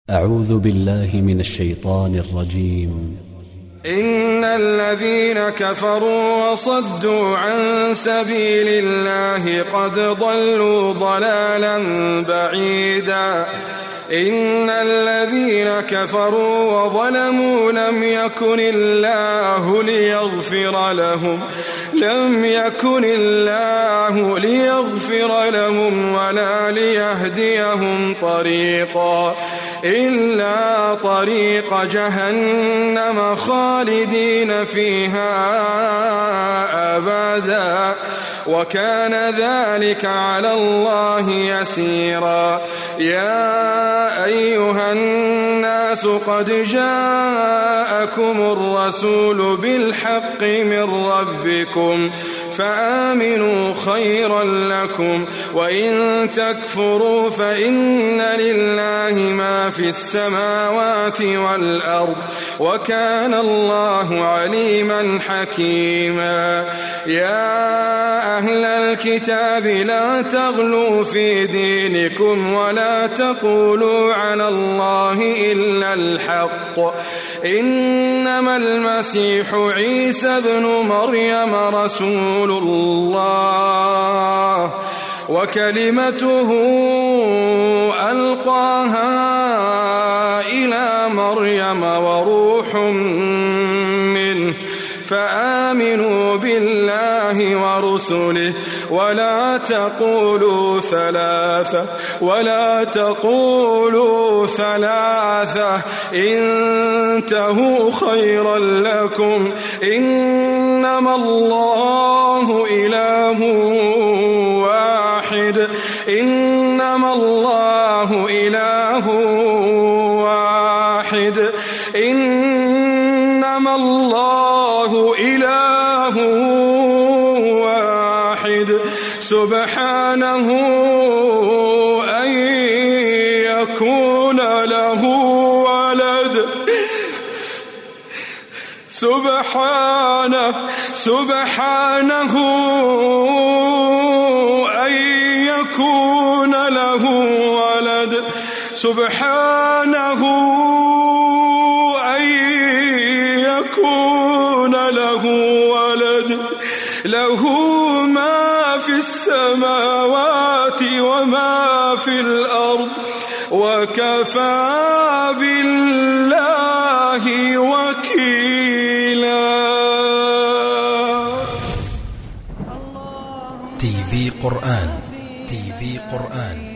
أعوذ بالله من الشيطان الرجيم. إن الذين كفروا وصدوا عن سبيل الله قد ضلوا ضلالا بعيدا. إن الذين كفروا وظلموا لم يكن الله ليغفر لهم ولا ليهديهم طريقا إلا طريق جهنم خالدين فيها أبدا وكان ذلك على الله يسيرا. يا أيها الناس قد جاءكم الرسول بالحق من ربكم فآمنوا خيرا لكم وإن تكفروا فإن لله ما في السماوات والأرض وكان الله عليما حكيما. يا أهل الكتاب لا تغلوا في دينكم ولا تقولوا على الله إلا الحق إنما المسيح عيسى بن مريم رسول الله وكلمته ألقاها إلى مريم وروح منه فآمنوا بالله ورسله ولا تقولوا ثلاثة انتهوا خيرا لكم إنما الله إله واحد إنما الله إله واحد سبحانه أن يكون له ولد سبحانه أن يكون له ولد سبحانه أن يكون له ولد له ما في السماوات وما في الأرض وكفى بالله وكيلا. TV قرآن